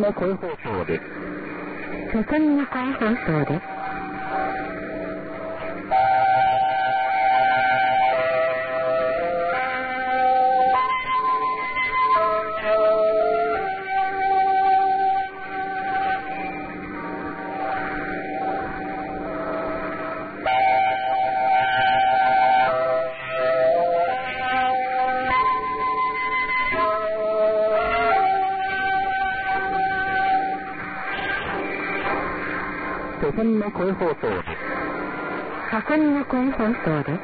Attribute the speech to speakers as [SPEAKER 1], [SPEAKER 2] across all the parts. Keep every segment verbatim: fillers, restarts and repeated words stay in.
[SPEAKER 1] の声放送です。
[SPEAKER 2] 朝鮮の声放送です。
[SPEAKER 1] 朝鮮の声放送です。
[SPEAKER 2] 朝鮮の声放送です。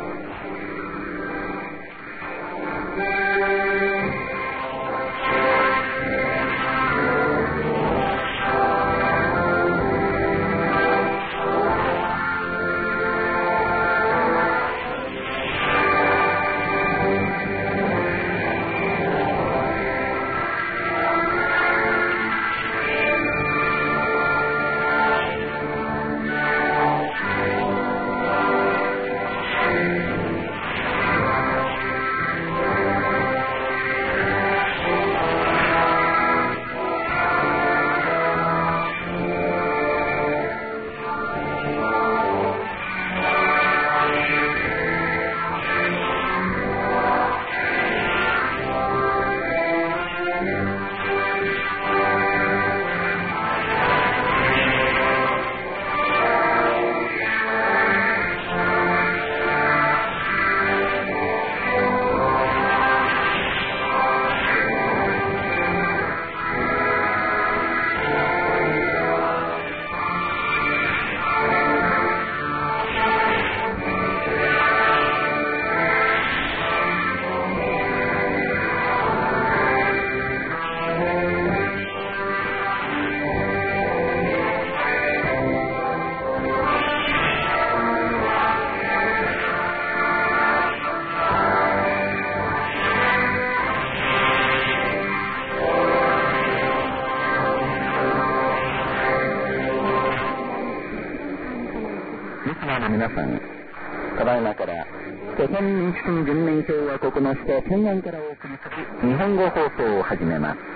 [SPEAKER 1] 皆さん、ただいまから朝鮮民主主義人民共和国の首都平壌からお送りする日本語放送を始めます。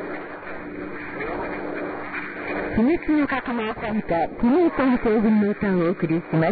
[SPEAKER 2] 秘密の革命参加キム・イルソン将軍の歌をお送りします。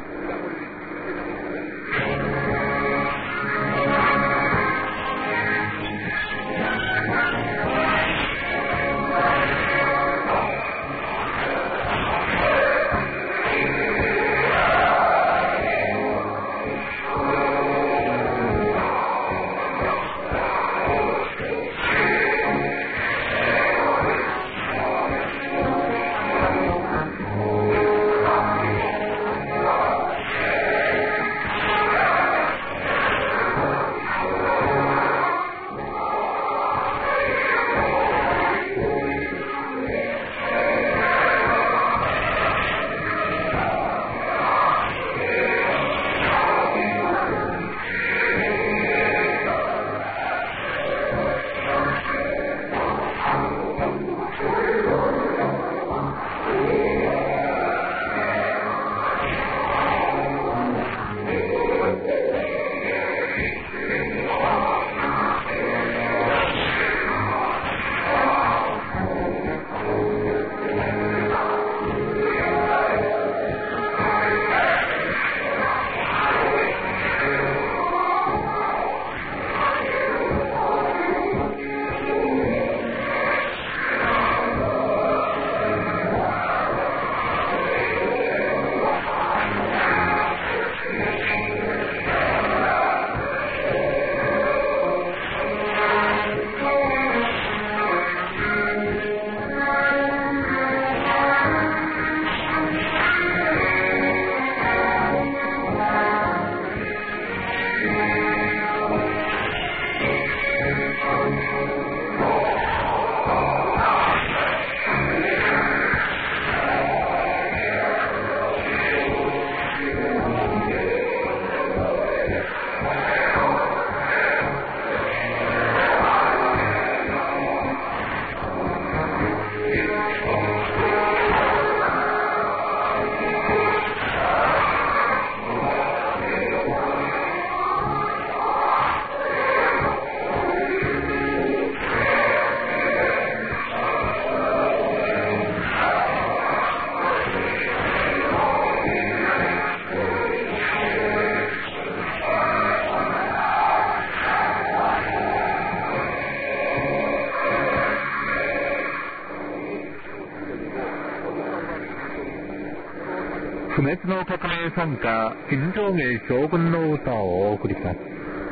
[SPEAKER 3] 不滅の革命参加金正芸将軍の歌をお送りします。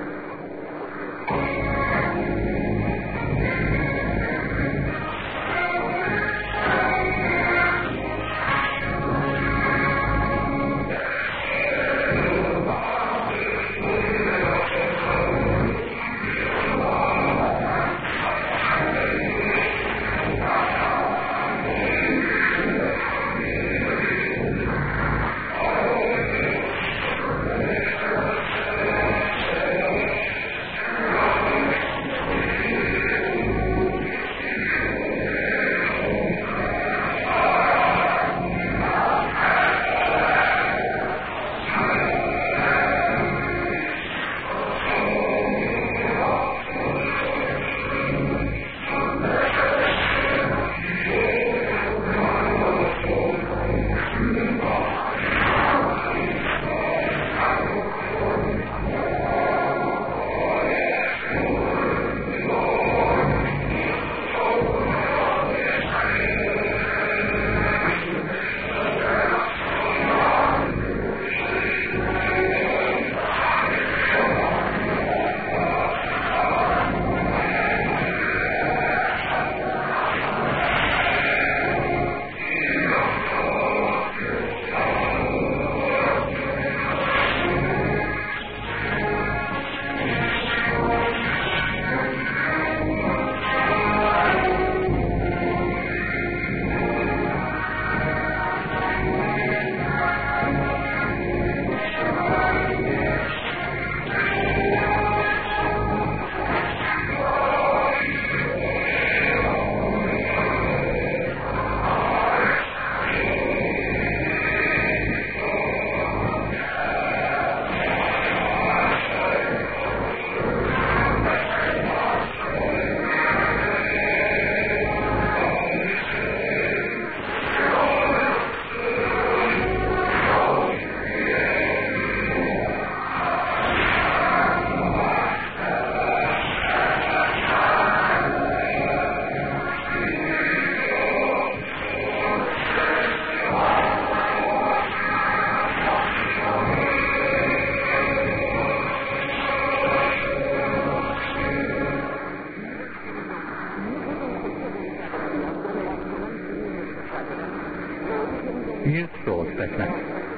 [SPEAKER 3] ニュースをお伝えします。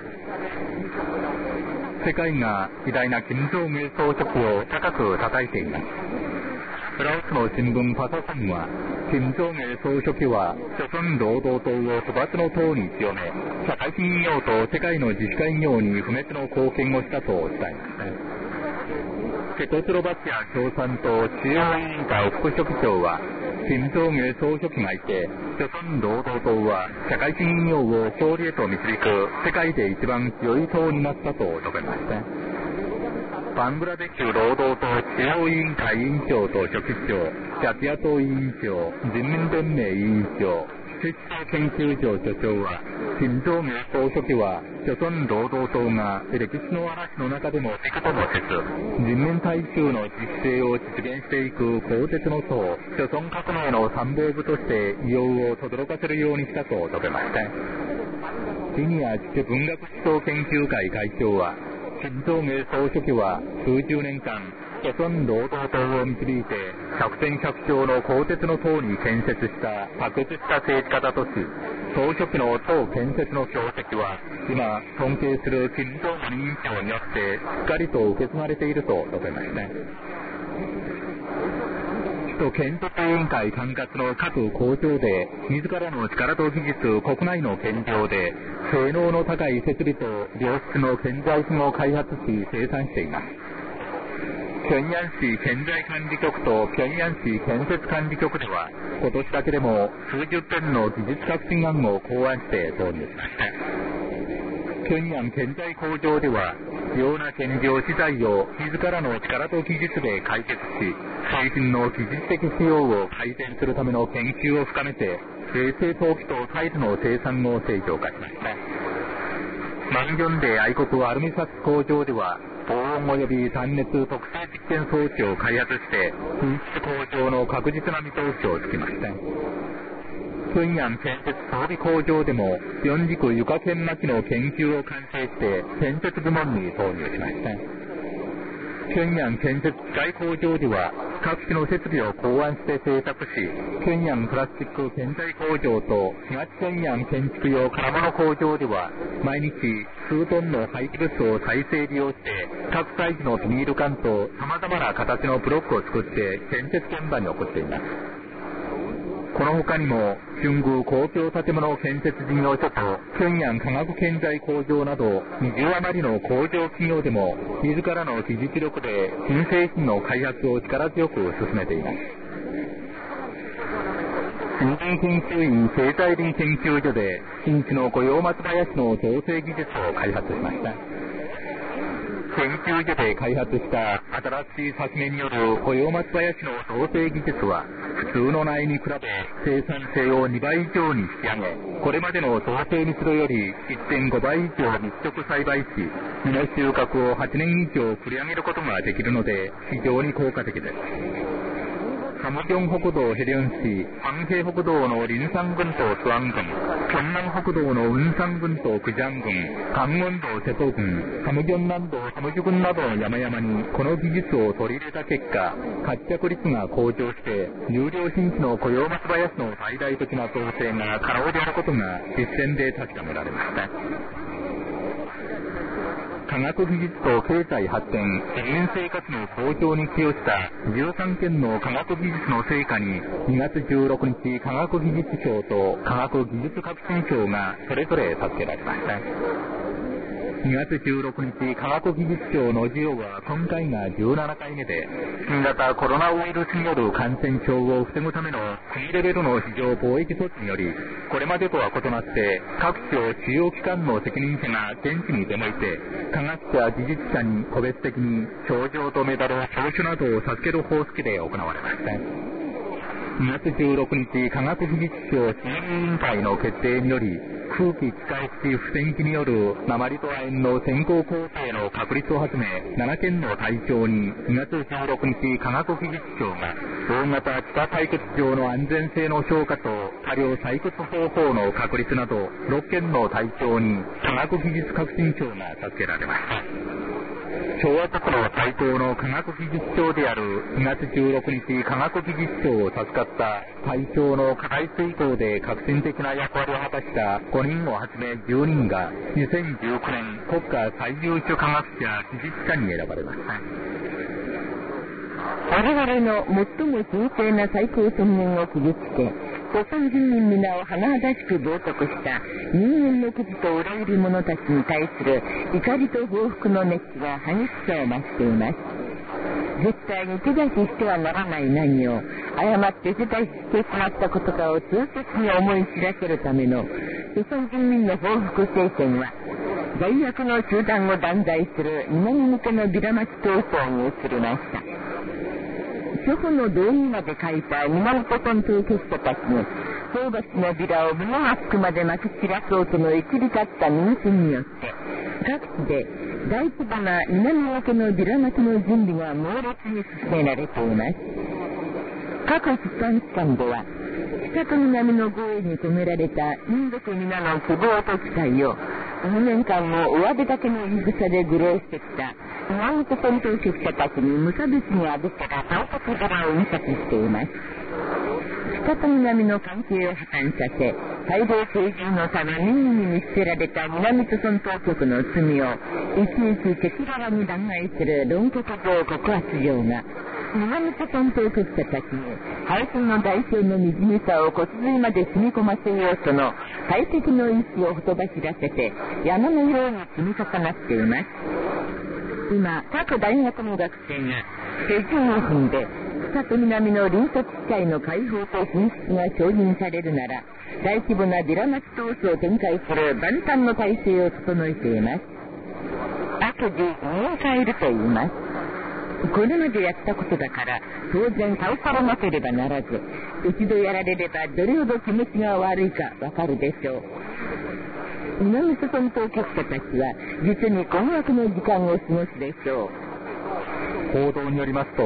[SPEAKER 3] 世界が偉大な金正義総書記を高く叩いています。ラオスの新聞パソコンは、金正義総書記は朝鮮労働党を不罰の党に強め、社会企業と世界の自治会業に不滅の貢献をしたと伝えました。チェコスロバキア共産党中央委員会副書記長は、金正義総書記がいて、朝鮮労働党は社会主義業を勝利へと導く世界で一番強い党になったと述べました。バングラデシュ労働党中央委員会委員長と書記長、ジャティア党委員長、人民連盟委員長、出張研究所所長は、金正義総書記は朝鮮労働党が歴史の嵐の中でもびくともせず、人民大衆の自主性を実現していく鋼鉄の層、朝鮮革命の参謀部として異様を轟かせるようにしたと述べました。シニア地文学思想研究会会長は、金正義総書記は数十年間、朝鮮労働党を導いて百戦百勝の鋼鉄の党に建設した卓越した政治家だとし、総書記の党建設の業績は今尊敬する金正恩委員長によってしっかりと受け継がれていると述べました。首都建設委員会管轄の各工場で自らの力と技術、国内の現状で性能の高い設備と良質の建材品を開発し生産しています。平壌市建材管理局と平壌市建設管理局では、今年だけでも数十点の技術革新案を考案して導入しました。平壌建材工場では、必要な建業資材を自らの力と技術で解決し、製品の技術的使用を改善するための研究を深めて、衛生陶器とタイルの生産を正常化しました。マンジョンで愛国アルミサス工場では、高温及び単熱特性実験装置を開発して、品質向上の確実な見通しをつけました。 平壌建設装備工場でも四軸床剣巻の研究を完成して建設部門に投入しました。平壌建設機械工場では各種の設備を考案して製作し、平壌プラスチック建材工場と東平壌建築用金物工場では毎日数トンの廃棄物を再生利用して各サイズのビニール缶と様々な形のブロックを作って建設現場に送っています。この他にも春宮公共建物建設事業所と平壌化学建材工場などにじゅう余りの工場企業でも自らの技術力で新製品の開発を力強く進めています。森林研究院生態林研究所で新地の雇用松林の造成技術を開発しました。研究所で開発した新しい刺目による雇用松林の造成技術は普通の苗に比べ生産性をにばい以上に引き上げ、これまでの造成密度より いってんごばい以上密植栽培し、実の収穫をはちねん以上繰り上げることができるので非常に効果的です。サムギョン北道ヘリョン市、ファンヘイ北道のリンサン郡とスワン郡、キョンナン北道のウンサン郡とクジャン郡、カンウォン道瀬戸郡、サムギョン南道サムジュ郡などの山々にこの技術を取り入れた結果、活着率が向上して有料新地の雇用松林の最大的な造成が可能であることが実践で確かめられました。科学技術と経済発展、市民生活の向上に寄与したじゅうさんけんの科学技術の成果ににがつじゅうろくにち科学技術賞と科学技術革新賞がそれぞれ授けられました。にがつじゅうろくにち科学技術賞の授与は今回がじゅうななかいめで、新型コロナウイルスによる感染症を防ぐための国レベルの非常防疫措置により、これまでとは異なって各省主要機関の責任者が現地に出向いて、科学者技術者に個別的に賞状とメダル、証書などを授ける方式で行われました。にがつじゅうろくにち科学技術庁審議委員会の決定により、空気気化式不戦機による鉛と亜鉛の先行工程の確立をはじめななけんの対象ににがつじゅうろくにち科学技術庁が大型地下採掘場の安全性の評価と多量採掘方法の確立などろっけんの対象に科学技術革新賞が授けられました。昭和国の最高の科学技術賞であるにがつじゅうろくにち科学技術賞を授かった対象の課題遂行で革新的な役割を果たしたごにんをはじめじゅうにんがにせんじゅうきゅうねん国家最優秀科学者技術者に選ばれました。
[SPEAKER 2] 我々の最も神聖な最高尊厳を傷つけ、朝鮮人民皆を甚だしく冒涜した人間のくずと裏切り者たちに対する怒りと報復の熱気が激しさを増しています。絶対に手出ししてはならない何を誤って手出ししてしまったことかを痛切に思い知らせるための朝鮮人民の報復聖戦は、罪悪の集団を断罪する南向けのビラマチ闘争に移りました。諸夫の道義まで書いた南朝鮮当局者たちに討伐のビラを胸がつくまでまき散らそうとの移り立った民主によって各地で大規模な南向けのビラ巻きの準備が猛烈に進められています。各出版機関では北と南の防衛に込められた民族皆の希望と期待をにねんかんも上辺だけの言い草で愚弄してきた南朝鮮当局者たちに無差別に浴びせた大国ビラを印刷しています。北と南の関係を破綻させ、大量定住のため民意に捨てられた南朝鮮当局の罪をいちいち赤裸々に弾劾する論客状告発状が、南朝鮮当局者たちに配信の代償の惨めさを骨髄まで染み込ませようとの大敵の意志をほとばしらせて山のように積み重なっています。今、各大学の学生が手順を踏んで北と南の隣接地帯の解放と進出が承認されるなら、大規模なビラマチ闘争を展開する万端の体制を整えています。悪事身を変えると言います。これまでやったことだから当然倒されなければならず、一度やられればどれほど気持ちが悪いかわかるでしょう。南朝鮮当局者たちは実に困惑の時間を過ごすでしょう。
[SPEAKER 3] 報道によりますと、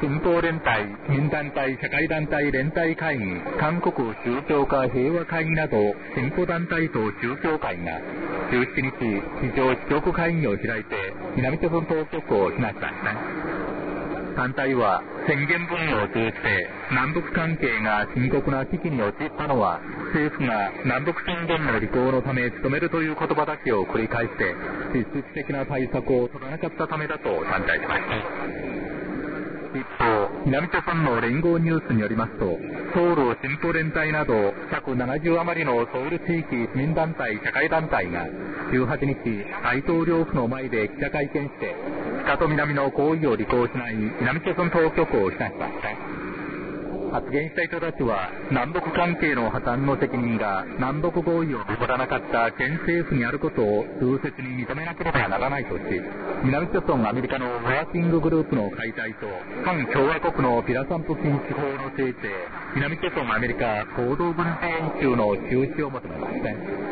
[SPEAKER 3] 新興連帯、市民団体、社会団体連帯会議、韓国宗教家平和会議など進歩団体と宗教会がじゅうしちにち非常支局会議を開いて南朝鮮当局を非難しました。団体は宣言文を通じて南北関係が深刻な危機に陥ったのは政府が南北宣言の履行のため努めるという言葉だけを繰り返して実質的な対策を取らなかったためだと反対しました。一方、南朝鮮の連合ニュースによりますと、ソウル進歩連帯などひゃくななじゅう余りのソウル地域市民団体、社会団体がじゅうはちにち大統領府の前で記者会見して北と南の行為を履行しない南朝鮮当局を非難しました。発言した人たちは南北関係の破綻の責任が南北合意を守らなかった県政府にあることを痛切に認めなければならないとし、南朝鮮アメリカのワーキンググループの解体と反共和国のピラサンプ禁止法の制定、南朝鮮アメリカ合同軍事演習の中止を求めました。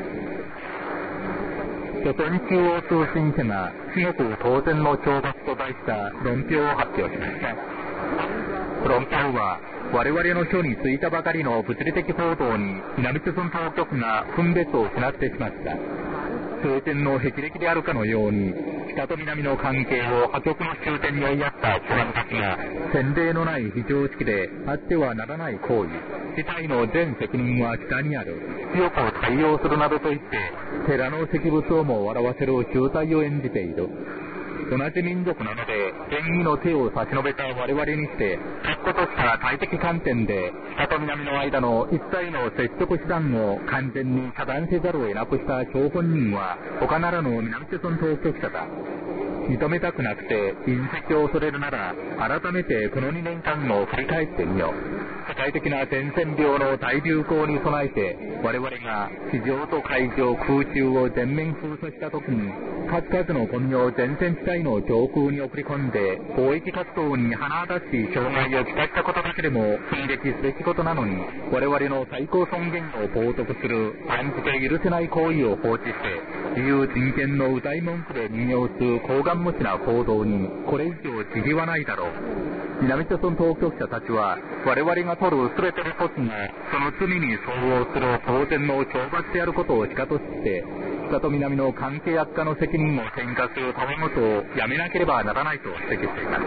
[SPEAKER 3] 朝鮮中央通信社が至極当然の懲罰と題した論評を発表しました。論評は我々の書についたばかりの物理的報道に南朝鮮当局が分別を失ってしまった。朝鮮の霹靂であるかのように北と南の関係を破局の終点に追いやった巨人たちが前例のない非常識であってはならない行為、事態の全責任は北にある、強く対応するなどと言って寺の石仏をも笑わせる集体を演じている。同じ民族なので権威の手を差し伸べた我々にして確固とした大敵観点で北と南の間の一切の接触手段を完全に遮断せざるを得なくした張本人は他ならぬ南朝鮮当局者だ。認めたくなくて隕石を恐れるなら改めてこのにねんかんを振り返ってみよう。世界的な伝染病の大流行に備えて我々が地上と海上空中を全面封鎖した時に数々のゴミを前線地帯の上空に送り込んで貿易活動に華々しい障害をきたしたことだけでも奮撃すべきことなのに、我々の最高尊厳を冒涜する断じて許せない行為を放置して自由人権の謳い文句で引用する厚顔無視な行動にこれ以上辞儀はないだろう。南朝鮮当局者たちは我々が取る全ての措置がその罪に相応する当然の懲罰であることをしかとして北と南の関係悪化の責任を転嫁するためごとをやめなければならないと指摘しています。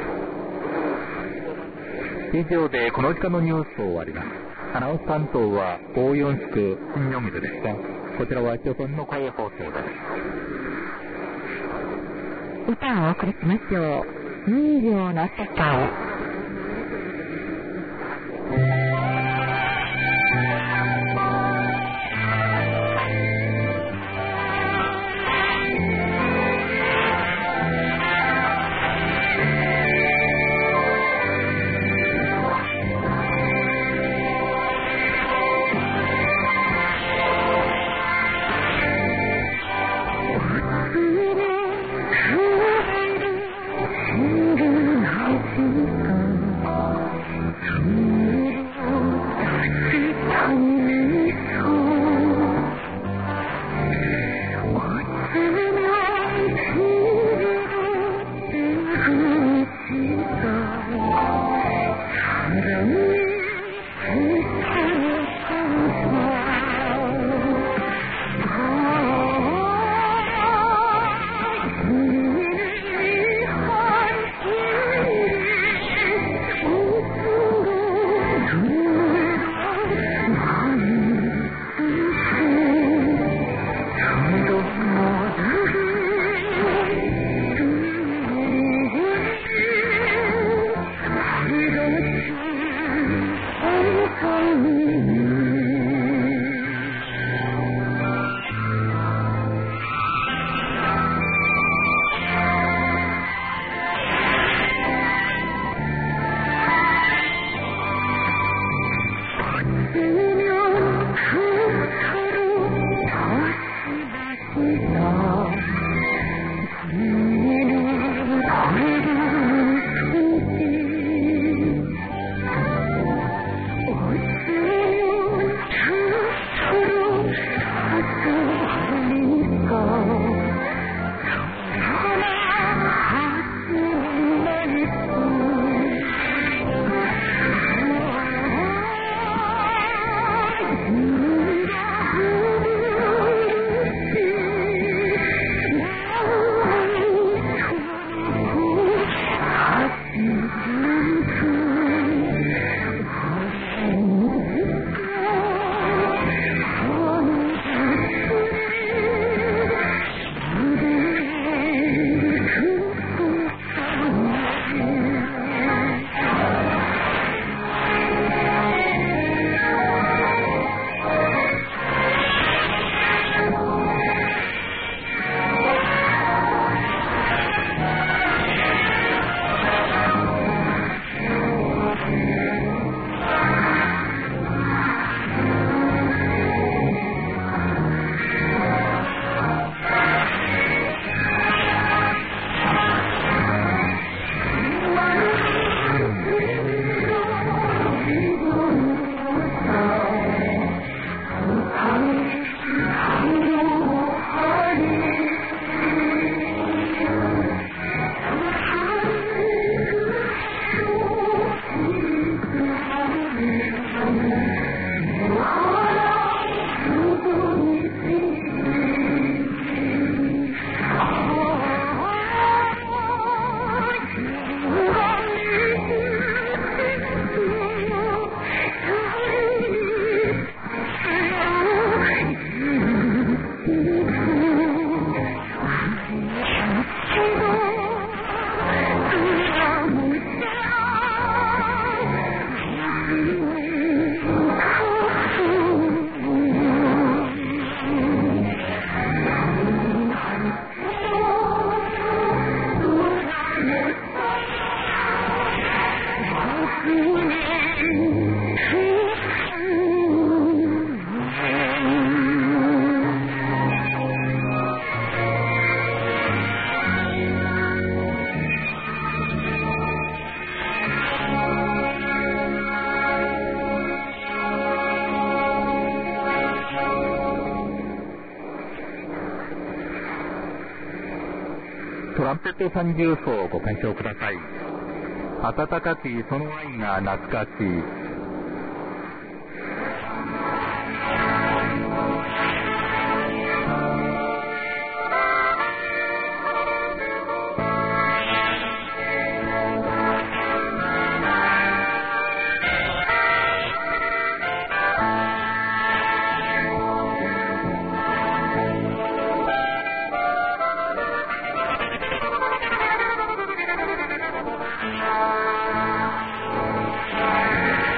[SPEAKER 3] 以上でこの時間のニュースを終わります。アナウンス担当はオーヨンスク金ヨミズでした。こちらは朝鮮の声放送です。
[SPEAKER 2] 歌をお送りしましょう。人形の世界。
[SPEAKER 4] Thank you.
[SPEAKER 3] トランペット三重奏をご鑑賞ください。温かきその愛が懐かしい。
[SPEAKER 1] Thank you.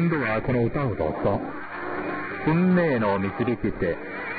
[SPEAKER 3] 今度はこの歌をどうぞ。運命の導き手。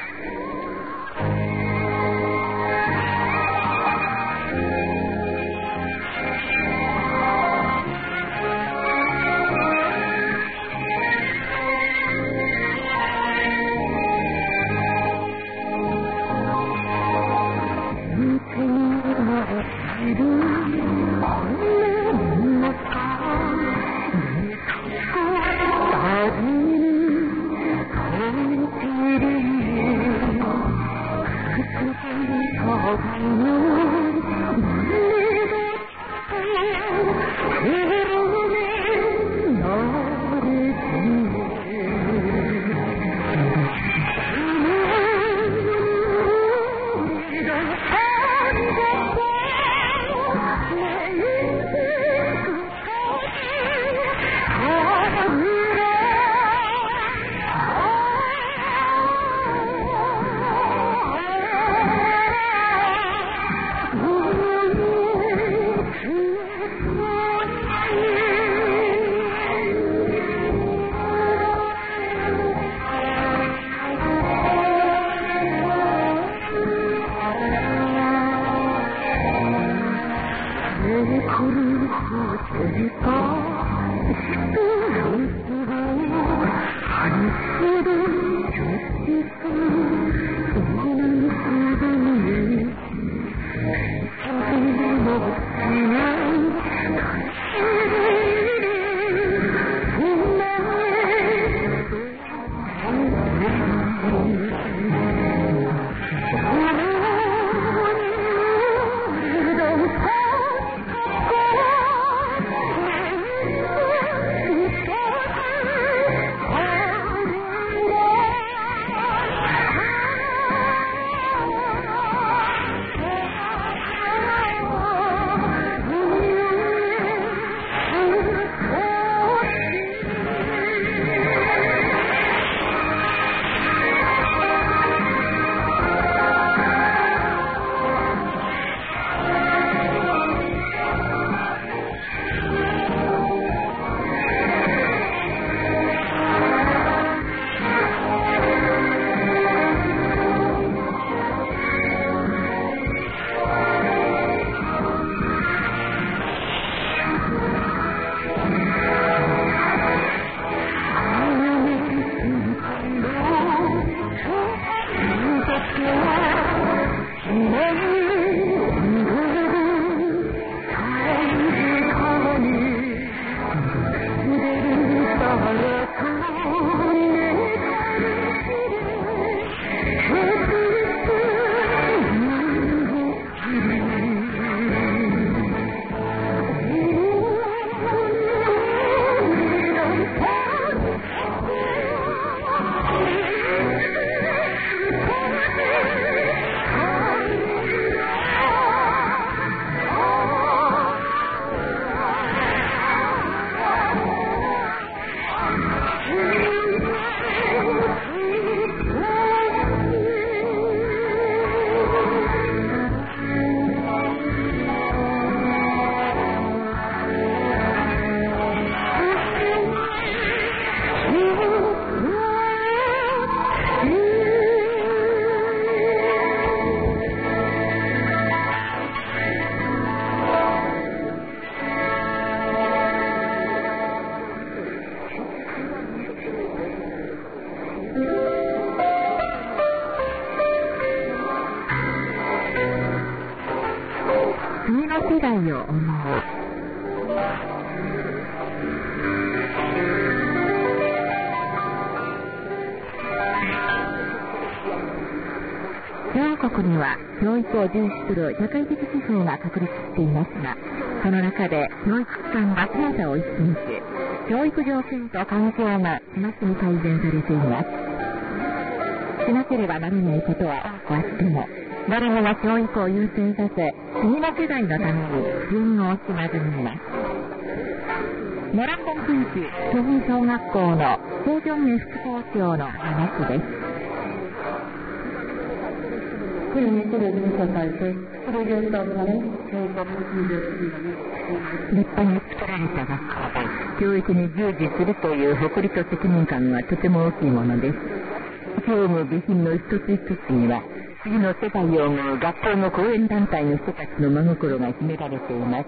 [SPEAKER 2] 世代を思う。両国には教育を重視する社会的思想が確立していますが、その中で教育機関が姿を一新し、教育条件と環境が日増しに改善されています。しなければならないことは多くあっても、誰もが教育を優先させ、次の世代のために自分を惜しまずにいます。奈良本区域巨峰小学校の高正明副校長の話です。
[SPEAKER 4] ついにこれに支えて、プロジェクターがね、教科のいいですよね。
[SPEAKER 2] 立派に作られた学校です。 教育に従事するという誇りと責任感はとても大きいものです。教務備品の一つ一つには、次の世代を思う学校の講演団体の人たちの真心が秘められています。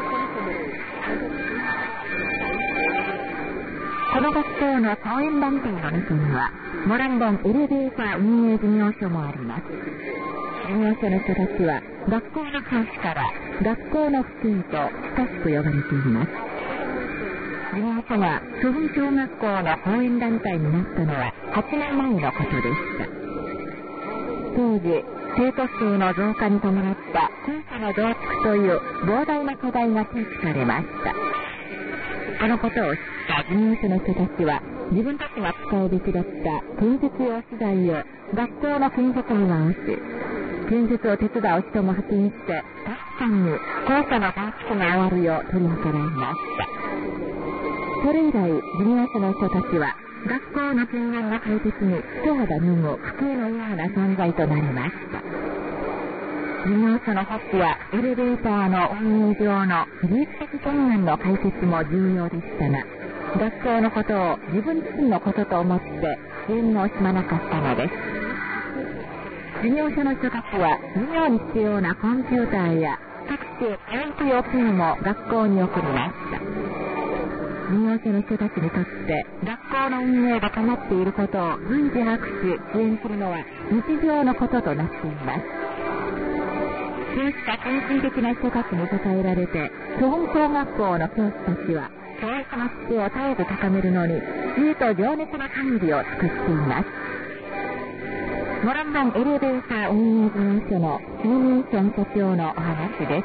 [SPEAKER 2] この学校の講演団体の中には、モランボンエレベーター運営事業所もあります。事業所の人たちは、学校の教師から学校の普及と親しく呼ばれています。事業所が祖父小学校の講演団体になったのははちねんまえのことでした。当時、生徒数の増加に伴った校舎の増築という膨大な課題が提起されました。このことを知った事業所の人たちは、自分たちが使うべきだった建設用資材を学校の建設に回し、建設を手伝う人も派遣して、確かに校舎の増築が終わるよう取り計らいました。それ以来、事業所の人たちは、学校の近隣の解決に一肌脱ぐ不幸のような存在となりました。事業所のホップはエレベーターの運営上の技術的困難の解決も重要でしたが、学校のことを自分自身のことと思って支援を惜しまなかったのです。事業所の人たちは事業に必要なコンピューターや各種教育用器具も学校に送りました。事業所の人たちにとって学校の運営が困っていることを随時把握し支援するのは日常のこととなっています。そうした献身的な人たちに支えられて、祖本小学校の教師たちは教育の質を絶えず高めるのに知恵と情熱の限りを尽くしています。モランボンエレベーター運営事業所のシーミーション所長のお話です。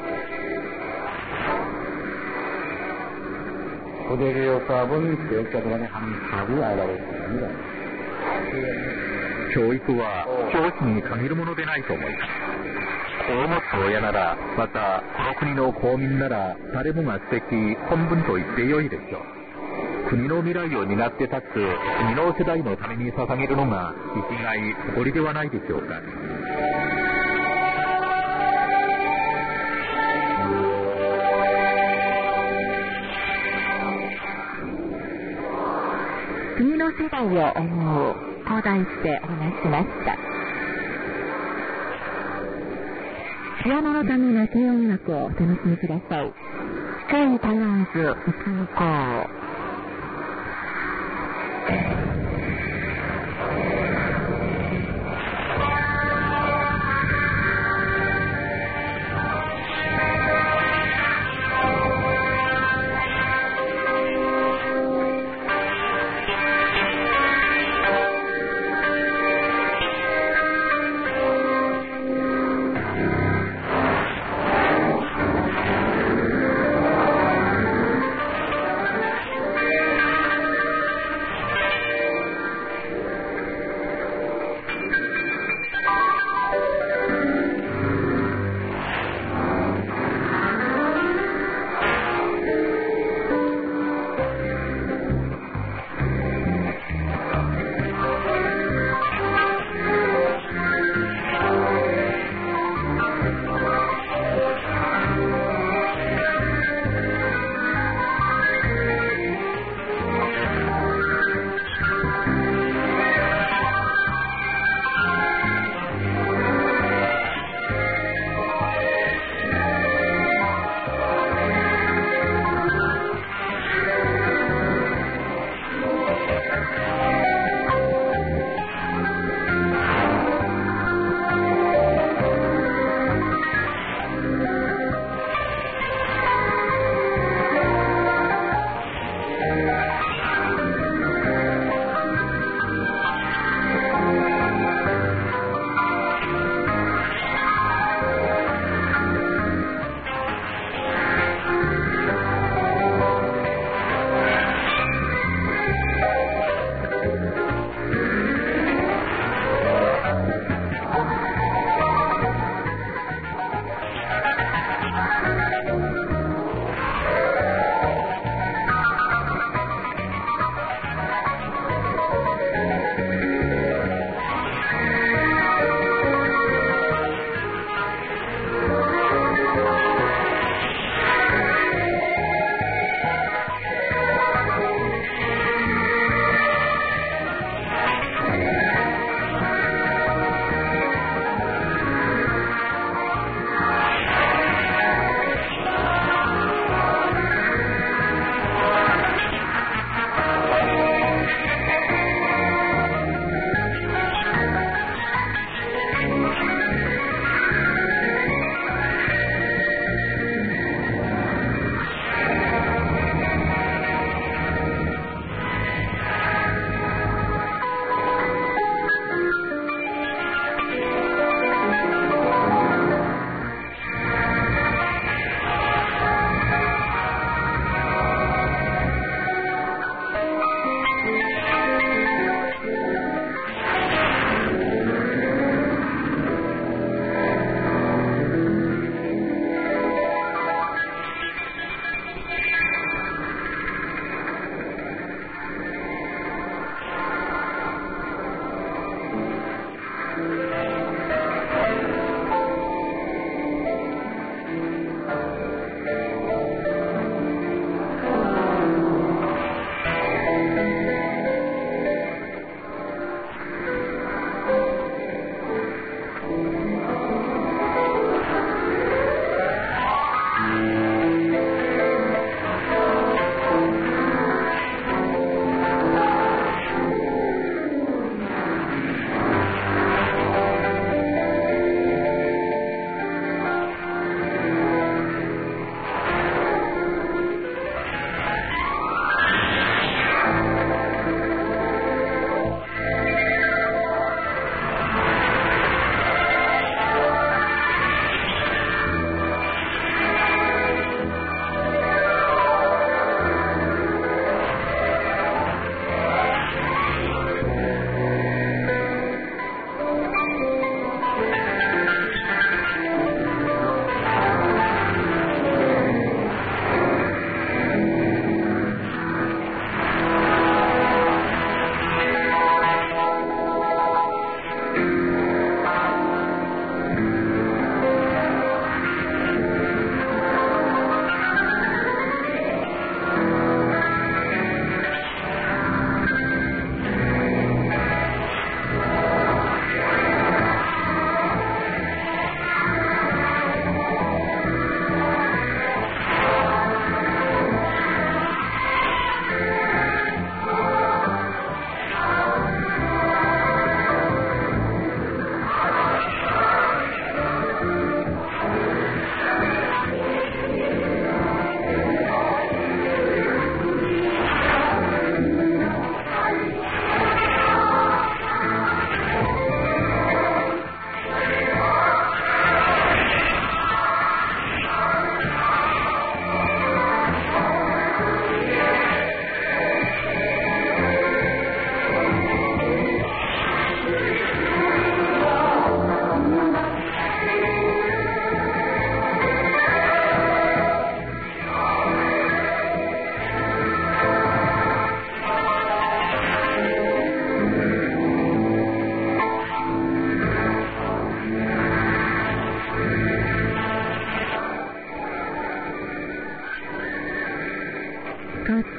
[SPEAKER 3] 教育は教師に限るものでないと思います。子を持つ親なら、またこの国の公民なら、誰もが素敵、本分と言ってよいでしょう。国の未来を担って立つ次の世代のために捧げるのが生きがい、誇りではないでしょうか。
[SPEAKER 2] 次の世代を思うと題してお話しました。ピアノのための軽音楽をお楽しみください。スカイタワーズいちにこう。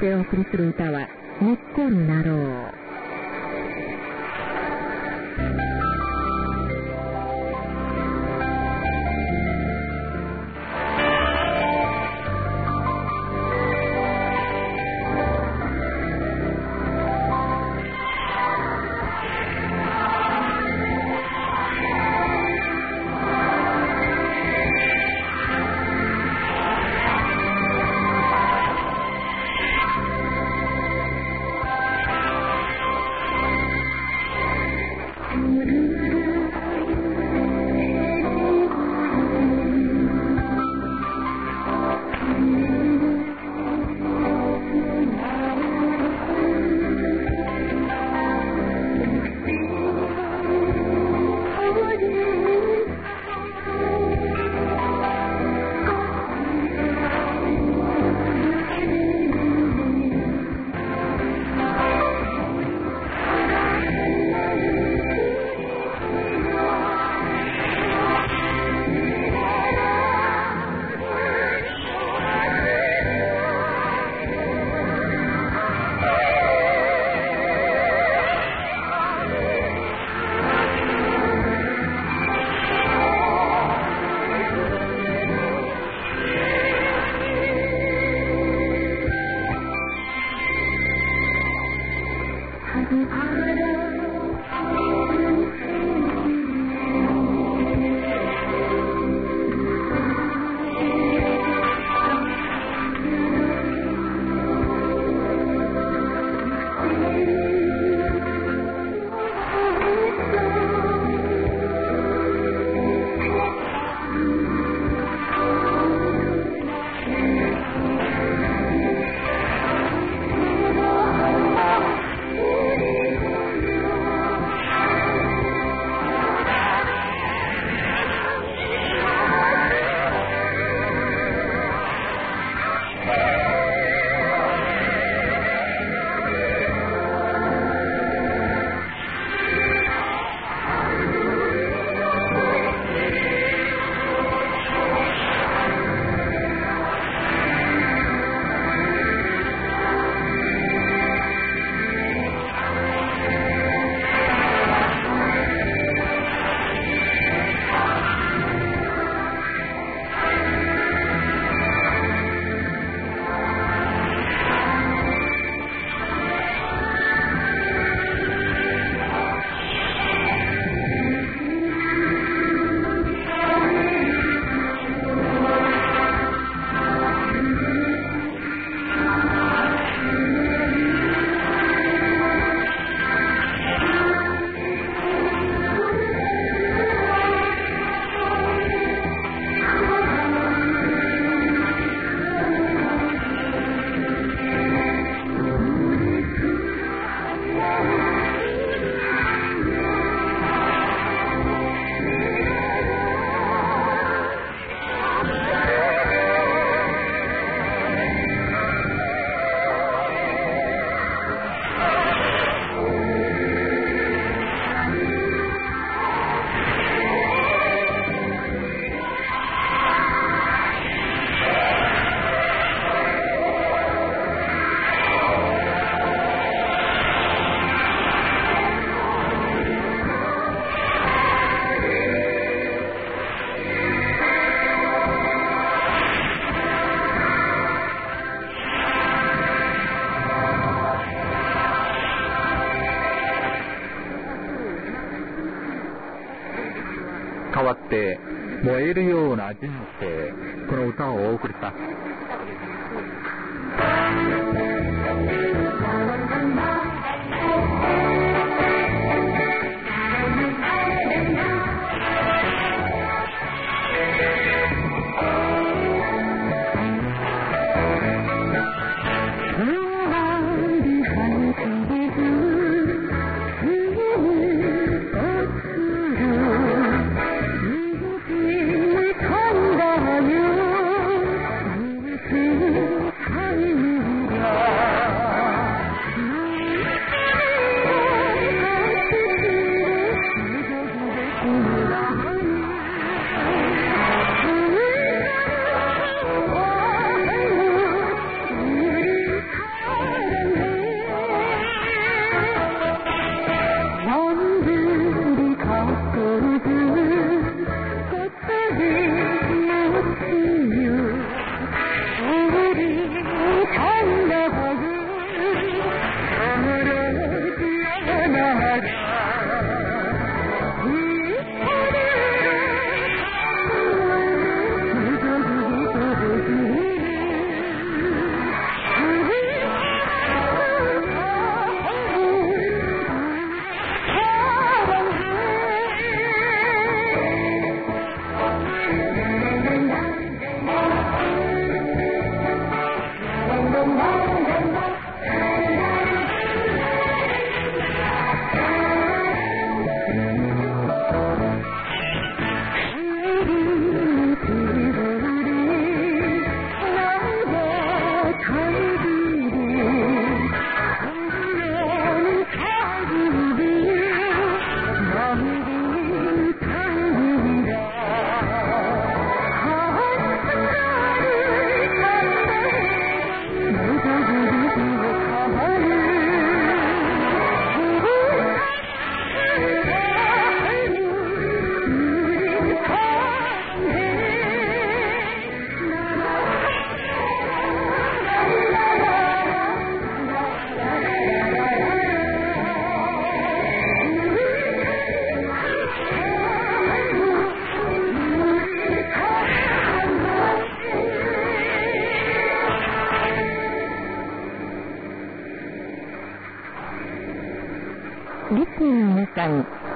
[SPEAKER 2] してお送りする歌はにっこりなろう。
[SPEAKER 3] 変わって燃えるような人生、この歌をお送りした。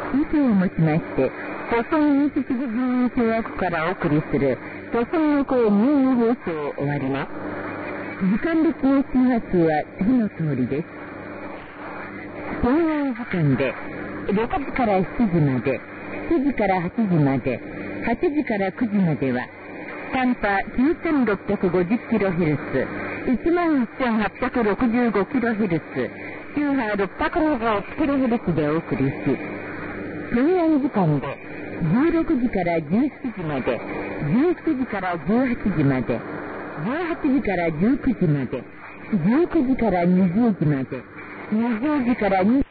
[SPEAKER 2] 以上をもしまして、朝鮮民主主義人民共和国からお送りする朝鮮の声日本語放送を終わります。時間別の周波数は次の通りです。平壌時間でろくじからしちじまで、しちじからはちじまで、はちじからくじまでは短波 きゅうせんろっぴゃくごじゅっキロヘルツ、いちまんせんはっぴゃくろくじゅうごキロヘルツ、周波 ろっぴゃくにじゅういちキロヘルツ でお送りし、平壌時間でじゅうろくじからじゅうしちじまで、じゅうしちじからじゅうはちじまで、じゅうはちじからじゅうくじまで、じゅうくじからにじゅうじまで、にじゅうじからにじゅう